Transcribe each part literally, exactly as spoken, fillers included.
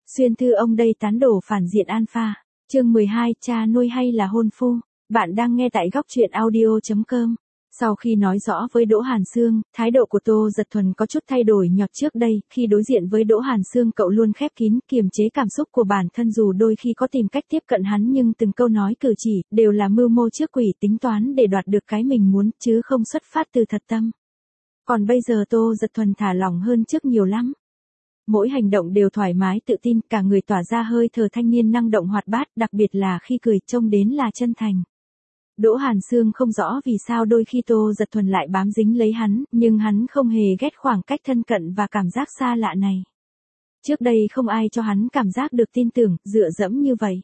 Xuyên thư ông đây tán đổ phản diện alpha. Chương mười hai, cha nuôi hay là hôn phu. Bạn đang nghe tại góc truyện audio chấm com. Sau khi nói rõ với Đỗ Hàn Sương, thái độ của Tô Dật Thuần có chút thay đổi nhọt trước đây, khi đối diện với Đỗ Hàn Sương cậu luôn khép kín, kiềm chế cảm xúc của bản thân dù đôi khi có tìm cách tiếp cận hắn nhưng từng câu nói cử chỉ, đều là mưu mô trước quỷ tính toán để đoạt được cái mình muốn, chứ không xuất phát từ thật tâm. Còn bây giờ Tô Dật Thuần thả lỏng hơn trước nhiều lắm. Mỗi hành động đều thoải mái tự tin, cả người tỏa ra hơi thở thanh niên năng động hoạt bát, đặc biệt là khi cười trông đến là chân thành. Đỗ Hàn Sương không rõ vì sao đôi khi Tô Dật Thuần lại bám dính lấy hắn, nhưng hắn không hề ghét khoảng cách thân cận và cảm giác xa lạ này. Trước đây không ai cho hắn cảm giác được tin tưởng, dựa dẫm như vậy.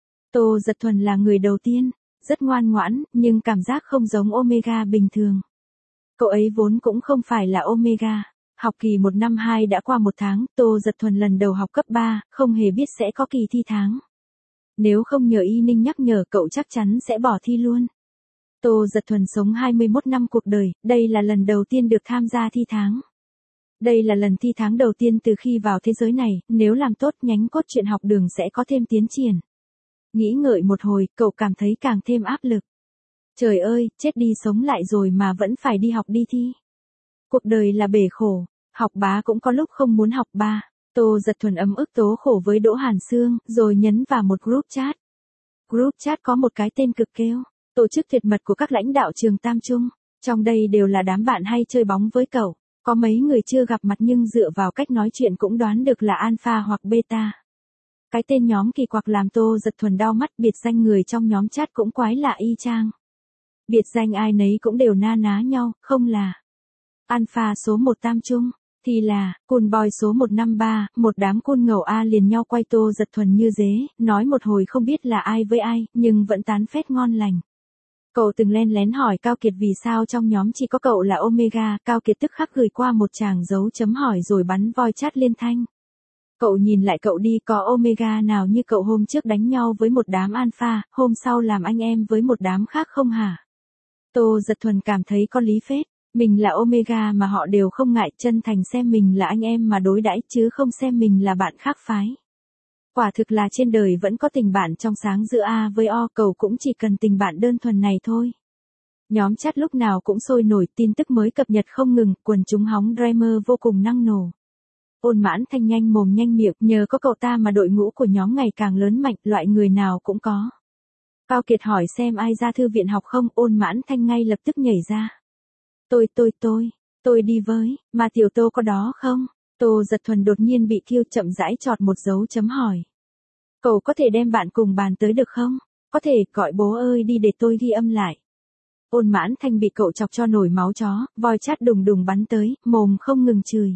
Tô Dật Thuần là người đầu tiên, rất ngoan ngoãn, nhưng cảm giác không giống Omega bình thường. Cậu ấy vốn cũng không phải là Omega. Học kỳ một năm hai đã qua một tháng, Tô Dật Thuần lần đầu học cấp ba, không hề biết sẽ có kỳ thi tháng. Nếu không nhờ Y Ninh nhắc nhở cậu chắc chắn sẽ bỏ thi luôn. Tô Dật Thuần sống hai mươi mốt năm cuộc đời, đây là lần đầu tiên được tham gia thi tháng. Đây là lần thi tháng đầu tiên từ khi vào thế giới này, nếu làm tốt nhánh cốt truyện học đường sẽ có thêm tiến triển. Nghĩ ngợi một hồi, cậu cảm thấy càng thêm áp lực. Trời ơi, chết đi sống lại rồi mà vẫn phải đi học đi thi. Cuộc đời là bể khổ, học bá cũng có lúc không muốn học ba. Tô Dật Thuần ấm ức tố khổ với Đỗ Hàn Sương, rồi nhấn vào một group chat. Group chat có một cái tên cực kêu, tổ chức tuyệt mật của các lãnh đạo trường Tam Trung. Trong đây đều là đám bạn hay chơi bóng với cậu, có mấy người chưa gặp mặt nhưng dựa vào cách nói chuyện cũng đoán được là alpha hoặc beta. Cái tên nhóm kỳ quặc làm Tô Dật Thuần đau mắt, biệt danh người trong nhóm chat cũng quái lạ y chang. Biệt danh ai nấy cũng đều na ná nhau, không là Alpha số một Tam Trung, thì là Cool Boy số một năm ba, một đám côn ngầu A liền nhau quay Tô Dật Thuần như dế, nói một hồi không biết là ai với ai, nhưng vẫn tán phét ngon lành. Cậu từng len lén hỏi Cao Kiệt vì sao trong nhóm chỉ có cậu là Omega, Cao Kiệt tức khắc gửi qua một tràng dấu chấm hỏi rồi bắn voi chat liên thanh. Cậu nhìn lại cậu đi, có Omega nào như cậu hôm trước đánh nhau với một đám Alpha, hôm sau làm anh em với một đám khác không hả? Tô Dật Thuần cảm thấy có lý phết. Mình là Omega mà họ đều không ngại, chân thành xem mình là anh em mà đối đãi chứ không xem mình là bạn khác phái. Quả thực là trên đời vẫn có tình bạn trong sáng giữa A với O, cậu cũng chỉ cần tình bạn đơn thuần này thôi. Nhóm chat lúc nào cũng sôi nổi, tin tức mới cập nhật không ngừng, quần chúng hóng Dreamer vô cùng năng nổ. Ôn Mãn Thanh nhanh mồm nhanh miệng, nhờ có cậu ta mà đội ngũ của nhóm ngày càng lớn mạnh, loại người nào cũng có. Cao Kiệt hỏi xem ai ra thư viện học không, Ôn Mãn Thanh ngay lập tức nhảy ra. Tôi tôi tôi, tôi đi với, mà tiểu Tô có đó không? Tô Dật Thuần đột nhiên bị thiêu, chậm rãi chọt một dấu chấm hỏi. Cậu có thể đem bạn cùng bàn tới được không? Có thể, gọi bố ơi đi để tôi ghi âm lại. Ôn Mãn Thanh bị cậu chọc cho nổi máu chó, voi chát đùng đùng bắn tới, mồm không ngừng chửi.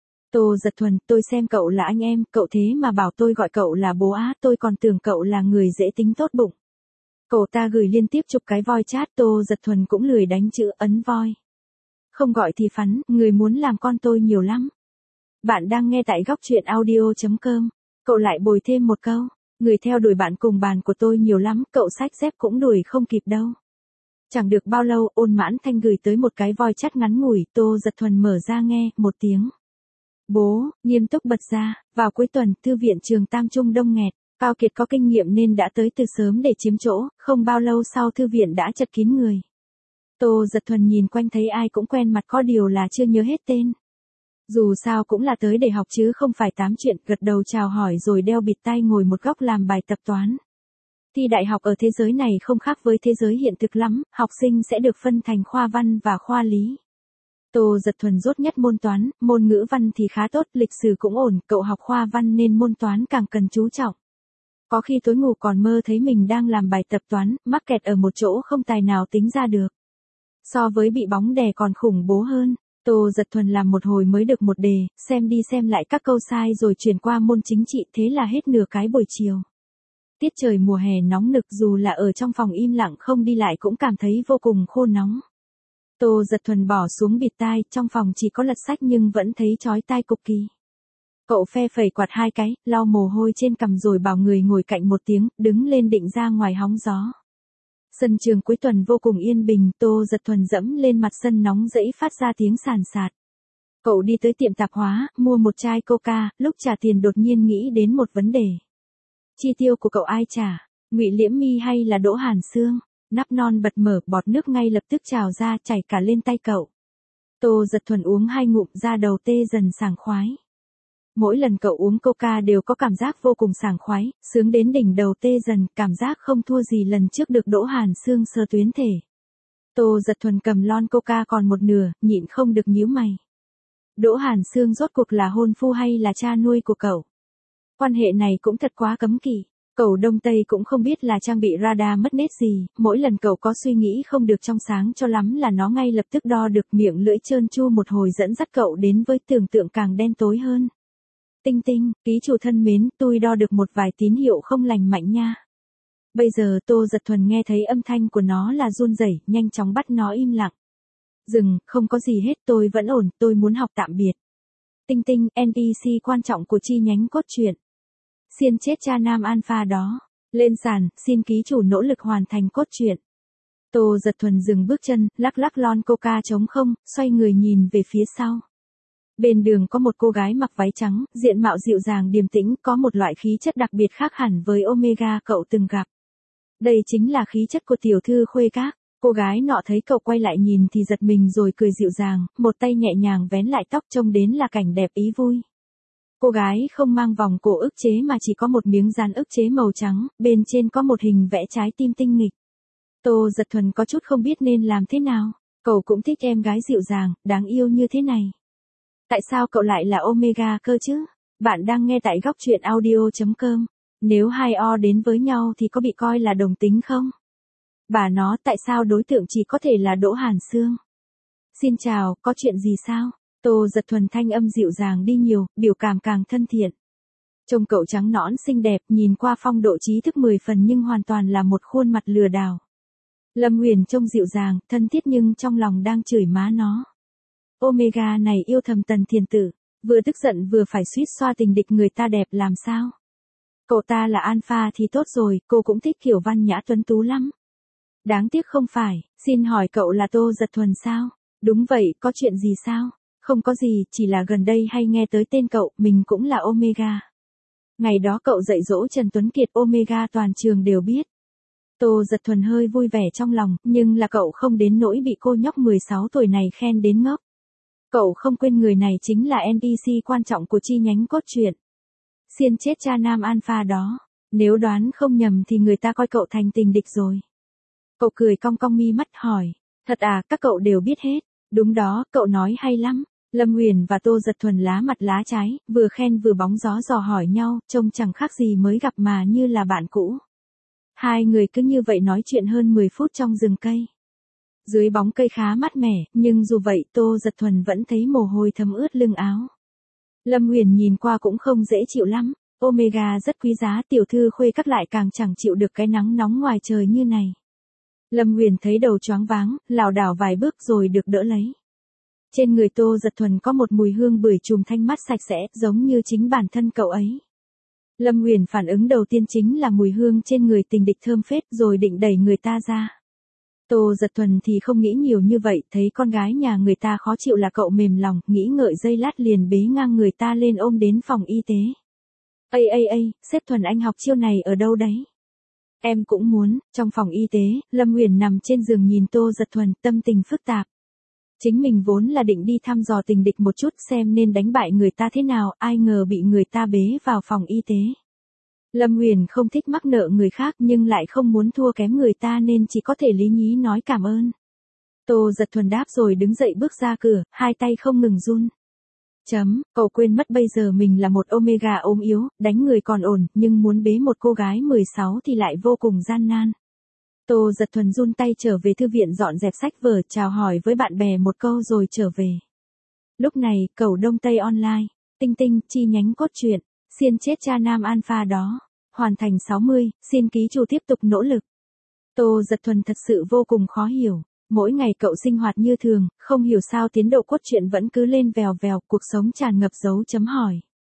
Tô Dật Thuần, tôi xem cậu là anh em, cậu thế mà bảo tôi gọi cậu là bố á, tôi còn tưởng cậu là người dễ tính tốt bụng. Cậu ta gửi liên tiếp chục cái voi chat, Tô Dật Thuần cũng lười đánh chữ ấn voi. Không gọi thì phắn, người muốn làm con tôi nhiều lắm. Bạn đang nghe tại góc truyện audio chấm com. Cậu lại bồi thêm một câu. Người theo đuổi bạn cùng bàn của tôi nhiều lắm, cậu xách dép cũng đuổi không kịp đâu. Chẳng được bao lâu, Ôn Mãn Thanh gửi tới một cái voi chat ngắn ngủi, Tô Dật Thuần mở ra nghe, một tiếng. Bố, nghiêm túc bật ra, vào cuối tuần, thư viện trường Tam Trung đông nghẹt. Cao Kiệt có kinh nghiệm nên đã tới từ sớm để chiếm chỗ, không bao lâu sau thư viện đã chật kín người. Tô Dật Thuần nhìn quanh thấy ai cũng quen mặt, có điều là chưa nhớ hết tên. Dù sao cũng là tới để học chứ không phải tám chuyện, gật đầu chào hỏi rồi đeo bịt tai ngồi một góc làm bài tập toán. Thi đại học ở thế giới này không khác với thế giới hiện thực lắm, học sinh sẽ được phân thành khoa văn và khoa lý. Tô Dật Thuần dốt nhất môn toán, môn ngữ văn thì khá tốt, lịch sử cũng ổn, cậu học khoa văn nên môn toán càng cần chú trọng. Có khi tối ngủ còn mơ thấy mình đang làm bài tập toán, mắc kẹt ở một chỗ không tài nào tính ra được. So với bị bóng đè còn khủng bố hơn, Tô Dật Thuần làm một hồi mới được một đề, xem đi xem lại các câu sai rồi chuyển qua môn chính trị, thế là hết nửa cái buổi chiều. Tiết trời mùa hè nóng nực, dù là ở trong phòng im lặng không đi lại cũng cảm thấy vô cùng khô nóng. Tô Dật Thuần bỏ xuống bịt tai, trong phòng chỉ có lật sách nhưng vẫn thấy chói tai cực kỳ. Cậu phe phẩy quạt hai cái, lau mồ hôi trên cằm rồi bảo người ngồi cạnh một tiếng, đứng lên định ra ngoài hóng gió. Sân trường cuối tuần vô cùng yên bình, Tô Dật Thuần dẫm lên mặt sân nóng rẫy phát ra tiếng sàn sạt. Cậu đi tới tiệm tạp hóa, mua một chai coca, lúc trả tiền đột nhiên nghĩ đến một vấn đề. Chi tiêu của cậu ai trả? Ngụy Liễm My hay là Đỗ Hàn Sương? Nắp non bật mở, bọt nước ngay lập tức trào ra, chảy cả lên tay cậu. Tô Giật Thuần uống hai ngụm, da đầu tê dần sảng khoái. Mỗi lần cậu uống coca đều có cảm giác vô cùng sảng khoái, sướng đến đỉnh đầu tê dần, cảm giác không thua gì lần trước được Đỗ Hàn Sương sờ tuyến thể. Tô Giật Thuần cầm lon coca còn một nửa, nhịn không được nhíu mày. Đỗ Hàn Sương rốt cuộc là hôn phu hay là cha nuôi của cậu? Quan hệ này cũng thật quá cấm kỵ. Cậu Đông Tây cũng không biết là trang bị radar mất nét gì, mỗi lần cậu có suy nghĩ không được trong sáng cho lắm là nó ngay lập tức đo được, miệng lưỡi trơn tru một hồi dẫn dắt cậu đến với tưởng tượng càng đen tối hơn. Tinh Tinh, ký chủ thân mến, tôi đo được một vài tín hiệu không lành mạnh nha. Bây giờ Tô Giật Thuần nghe thấy âm thanh của nó là run rẩy, nhanh chóng bắt nó im lặng. Dừng, không có gì hết, tôi vẫn ổn, tôi muốn học tạm biệt. Tinh Tinh, en pê xê quan trọng của chi nhánh cốt truyện. Xiên chết cha nam alpha đó. Lên sàn, xin ký chủ nỗ lực hoàn thành cốt truyện. Tô Giật Thuần dừng bước chân, lắc lắc lon coca trống không, xoay người nhìn về phía sau. Bên đường có một cô gái mặc váy trắng, diện mạo dịu dàng điềm tĩnh, có một loại khí chất đặc biệt khác hẳn với Omega cậu từng gặp. Đây chính là khí chất của tiểu thư Khuê Các. Cô gái nọ thấy cậu quay lại nhìn thì giật mình rồi cười dịu dàng, một tay nhẹ nhàng vén lại tóc, trông đến là cảnh đẹp ý vui. Cô gái không mang vòng cổ ức chế mà chỉ có một miếng dán ức chế màu trắng, bên trên có một hình vẽ trái tim tinh nghịch. Tô Giật Thuần có chút không biết nên làm thế nào, cậu cũng thích em gái dịu dàng, đáng yêu như thế này. Tại sao cậu lại là Omega cơ chứ? Bạn đang nghe tại góc truyện audio chấm com. Nếu hai o đến với nhau thì có bị coi là đồng tính không? Bà nó, tại sao đối tượng chỉ có thể là Đỗ Hàn Sương? Xin chào, có chuyện gì sao? Tô Giật Thuần thanh âm dịu dàng đi nhiều, biểu cảm càng thân thiện. Trông cậu trắng nõn xinh đẹp, nhìn qua phong độ trí thức mười phần nhưng hoàn toàn là một khuôn mặt lừa đảo. Lâm Huyền trông dịu dàng, thân thiết nhưng trong lòng đang chửi má nó. Omega này yêu thầm Tần Thiền Tử, vừa tức giận vừa phải suýt xoa tình địch người ta đẹp làm sao? Cậu ta là alpha thì tốt rồi, cô cũng thích kiểu văn nhã tuấn tú lắm. Đáng tiếc không phải, xin hỏi cậu là Tô Giật Thuần sao? Đúng vậy, có chuyện gì sao? Không có gì, chỉ là gần đây hay nghe tới tên cậu, mình cũng là Omega. Ngày đó cậu dạy dỗ Trần Tuấn Kiệt, Omega toàn trường đều biết. Tô Giật Thuần hơi vui vẻ trong lòng, nhưng là cậu không đến nỗi bị cô nhóc mười sáu tuổi này khen đến ngốc. Cậu không quên người này chính là en pê xê quan trọng của chi nhánh cốt truyện. Xiên chết cha nam alpha đó. Nếu đoán không nhầm thì người ta coi cậu thành tình địch rồi. Cậu cười cong cong mi mắt hỏi. Thật à, các cậu đều biết hết. Đúng đó, cậu nói hay lắm. Lâm Huyền và Tô Giật Thuần lá mặt lá trái, vừa khen vừa bóng gió dò hỏi nhau, trông chẳng khác gì mới gặp mà như là bạn cũ. Hai người cứ như vậy nói chuyện hơn mười phút trong rừng cây. Dưới bóng cây khá mát mẻ, nhưng dù vậy Tô Giật Thuần vẫn thấy mồ hôi thấm ướt lưng áo. Lâm Huyền nhìn qua cũng không dễ chịu lắm, Omega rất quý giá, tiểu thư Khuê Các lại càng chẳng chịu được cái nắng nóng ngoài trời như này. Lâm Huyền thấy đầu choáng váng, lảo đảo vài bước rồi được đỡ lấy. Trên người Tô Giật Thuần có một mùi hương bưởi chùm thanh mát sạch sẽ, giống như chính bản thân cậu ấy. Lâm Huyền phản ứng đầu tiên chính là mùi hương trên người tình địch thơm phết, rồi định đẩy người ta ra. Tô Giật Thuần thì không nghĩ nhiều như vậy, thấy con gái nhà người ta khó chịu là cậu mềm lòng, nghĩ ngợi giây lát liền bế ngang người ta lên ôm đến phòng y tế. Ây ây ây, sếp Thuần anh học chiêu này ở đâu đấy? Em cũng muốn. Trong phòng y tế, Lâm Huyền nằm trên giường nhìn Tô Giật Thuần, tâm tình phức tạp. Chính mình vốn là định đi thăm dò tình địch một chút xem nên đánh bại người ta thế nào, ai ngờ bị người ta bế vào phòng y tế. Lâm Huyền không thích mắc nợ người khác nhưng lại không muốn thua kém người ta nên chỉ có thể lý nhí nói cảm ơn. Tô Giật Thuần đáp rồi đứng dậy bước ra cửa, hai tay không ngừng run. Chấm, cậu quên mất bây giờ mình là một Omega ốm yếu, đánh người còn ổn, nhưng muốn bế một cô gái mười sáu thì lại vô cùng gian nan. Tô Giật Thuần run tay trở về thư viện dọn dẹp sách vở, chào hỏi với bạn bè một câu rồi trở về. Lúc này, cầu Đông Tây Online, Tinh Tinh, chi nhánh cốt truyện, xiên chết cha nam alpha đó. Hoàn thành sáu mươi, xin ký chủ tiếp tục nỗ lực. Tô Giật Thuần thật sự vô cùng khó hiểu. Mỗi ngày cậu sinh hoạt như thường, không hiểu sao tiến độ cốt truyện vẫn cứ lên vèo vèo, cuộc sống tràn ngập dấu chấm hỏi.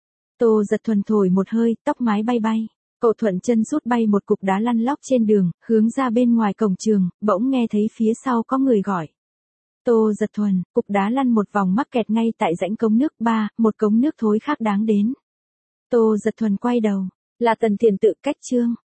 Tô Giật Thuần thổi một hơi, tóc mái bay bay. Cậu thuận chân rút bay một cục đá lăn lóc trên đường, hướng ra bên ngoài cổng trường, bỗng nghe thấy phía sau có người gọi. Tô Giật Thuần, cục đá lăn một vòng mắc kẹt ngay tại rãnh cống nước ba, một cống nước thối khác đáng đến. Tô Giật Thuần quay đầu, là Tần Thiền tự cách chương.